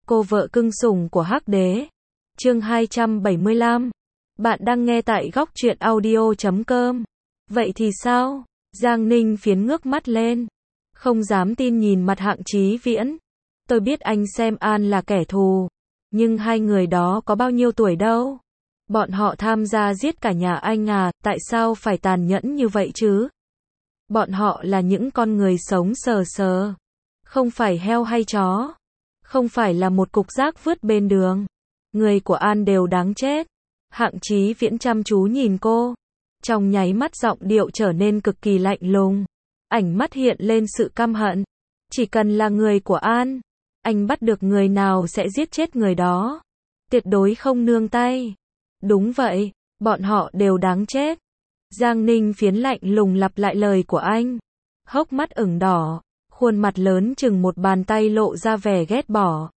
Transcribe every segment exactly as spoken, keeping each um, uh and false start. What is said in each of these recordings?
Cô vợ cưng sủng của Hắc Đế. Chương hai trăm bảy mươi lăm. Bạn đang nghe tại góc truyện audio chấm com. Vậy thì sao? Giang Ninh Phiến ngước mắt lên, không dám tin nhìn mặt Hạng Chí Viễn. Tôi biết anh xem An là kẻ thù, nhưng hai người đó có bao nhiêu tuổi đâu. Bọn họ tham gia giết cả nhà anh à, tại sao phải tàn nhẫn như vậy chứ? Bọn họ là những con người sống sờ sờ, không phải heo hay chó, không phải là một cục rác vứt bên đường. Người của An đều đáng chết. Hạng Chí Viễn chăm chú nhìn cô, trong nháy mắt giọng điệu trở nên cực kỳ lạnh lùng, ánh mắt hiện lên sự căm hận. Chỉ cần là người của An, anh bắt được người nào sẽ giết chết người đó, tuyệt đối không nương tay. Đúng vậy, bọn họ đều đáng chết. Giang Ninh Phiến lạnh lùng lặp lại lời của anh, hốc mắt ửng đỏ, khuôn mặt lớn chừng một bàn tay lộ ra vẻ ghét bỏ.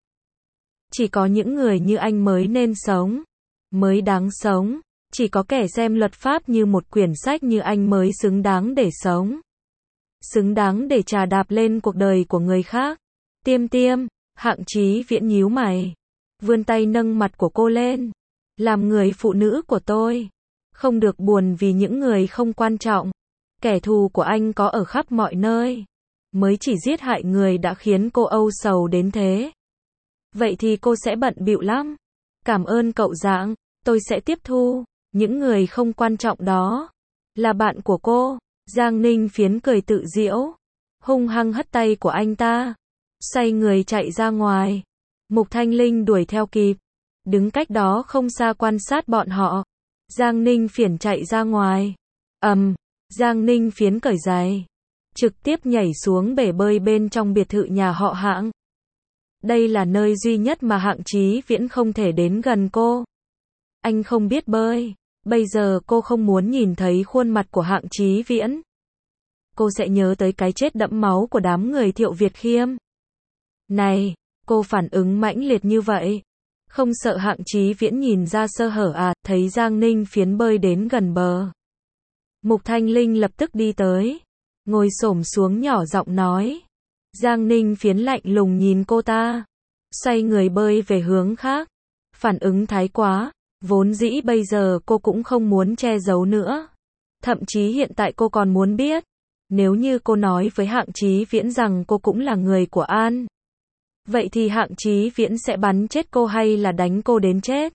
Chỉ có những người như anh mới nên sống, mới đáng sống. Chỉ có kẻ xem luật pháp như một quyển sách như anh mới xứng đáng để sống, xứng đáng để trà đạp lên cuộc đời của người khác. Tiêm tiêm, Hạng Chí Viễn nhíu mày, vươn tay nâng mặt của cô lên. Làm người phụ nữ của tôi, không được buồn vì những người không quan trọng. Kẻ thù của anh có ở khắp mọi nơi, mới chỉ giết hại người đã khiến cô âu sầu đến thế. Vậy thì cô sẽ bận bịu lắm. Cảm ơn cậu Giang, tôi sẽ tiếp thu. Những người không quan trọng đó là bạn của cô. Giang Ninh Phiến cười tự giễu, hung hăng hất tay của anh ta, xoay người chạy ra ngoài. Mục Thanh Linh đuổi theo kịp, đứng cách đó không xa quan sát bọn họ. Giang Ninh Phiến chạy ra ngoài. Ầm, um, Giang Ninh Phiến cởi giày, trực tiếp nhảy xuống bể bơi bên trong biệt thự nhà họ Hạng. Đây là nơi duy nhất mà Hạng Chí Viễn không thể đến gần cô. Anh không biết bơi. Bây giờ cô không muốn nhìn thấy khuôn mặt của Hạng Chí Viễn. Cô sẽ nhớ tới cái chết đẫm máu của đám người Thiệu Việt Khiêm. Này, cô phản ứng mãnh liệt như vậy, không sợ Hạng Chí Viễn nhìn ra sơ hở à? Thấy Giang Ninh Phiến bơi đến gần bờ, Mục Thanh Linh lập tức đi tới, ngồi xổm xuống nhỏ giọng nói. Giang Ninh Phiến lạnh lùng nhìn cô ta, xoay người bơi về hướng khác. Phản ứng thái quá. Vốn dĩ bây giờ cô cũng không muốn che giấu nữa. Thậm chí hiện tại cô còn muốn biết, nếu như cô nói với Hạng Chí Viễn rằng cô cũng là người của An, vậy thì Hạng Chí Viễn sẽ bắn chết cô hay là đánh cô đến chết.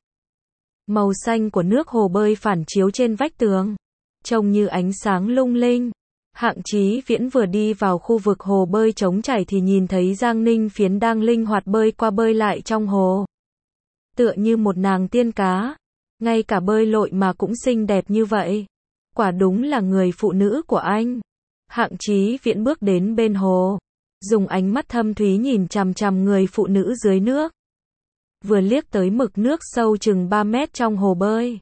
Màu xanh của nước hồ bơi phản chiếu trên vách tường, trông như ánh sáng lung linh. Hạng Chí Viễn vừa đi vào khu vực hồ bơi trống chảy thì nhìn thấy Giang Ninh Phiến đang linh hoạt bơi qua bơi lại trong hồ, tựa như một nàng tiên cá. Ngay cả bơi lội mà cũng xinh đẹp như vậy. Quả đúng là người phụ nữ của anh. Hạng Chí Viễn bước đến bên hồ, dùng ánh mắt thâm thúy nhìn chằm chằm người phụ nữ dưới nước. Vừa liếc tới mực nước sâu chừng ba mét trong hồ bơi,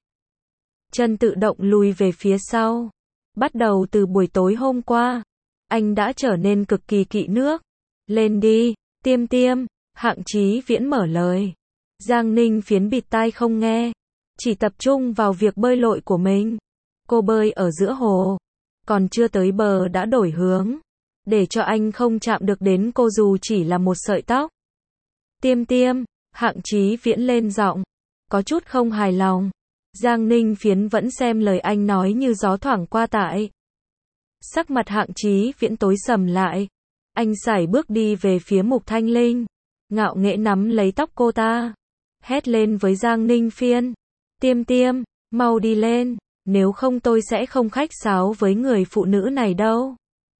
chân tự động lùi về phía sau. Bắt đầu từ buổi tối hôm qua, anh đã trở nên cực kỳ kỵ nước. Lên đi, Tiêm Tiêm, Hạng Chí Viễn mở lời. Giang Ninh Phiến bịt tai không nghe, chỉ tập trung vào việc bơi lội của mình. Cô bơi ở giữa hồ, còn chưa tới bờ đã đổi hướng, để cho anh không chạm được đến cô dù chỉ là một sợi tóc. Tiêm Tiêm, Hạng Chí Viễn lên giọng, có chút không hài lòng. Giang Ninh Phiến vẫn xem lời anh nói như gió thoảng qua tại. Sắc mặt Hạng Chí Viễn tối sầm lại, anh sải bước đi về phía Mục Thanh Linh, ngạo nghễ nắm lấy tóc cô ta, hét lên với Giang Ninh Phiến. Tiêm Tiêm, mau đi lên, nếu không tôi sẽ không khách sáo với người phụ nữ này đâu.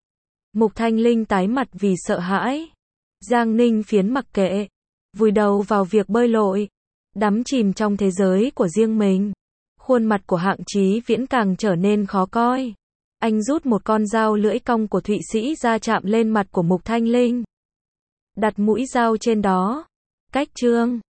Mục Thanh Linh tái mặt vì sợ hãi. Giang Ninh Phiến mặc kệ, vùi đầu vào việc bơi lội, đắm chìm trong thế giới của riêng mình. Khuôn mặt của Hạng Chí Viễn càng trở nên khó coi. Anh rút một con dao lưỡi cong của Thụy Sĩ ra chạm lên mặt của Mục Thanh Linh, đặt mũi dao trên đó. Cách chương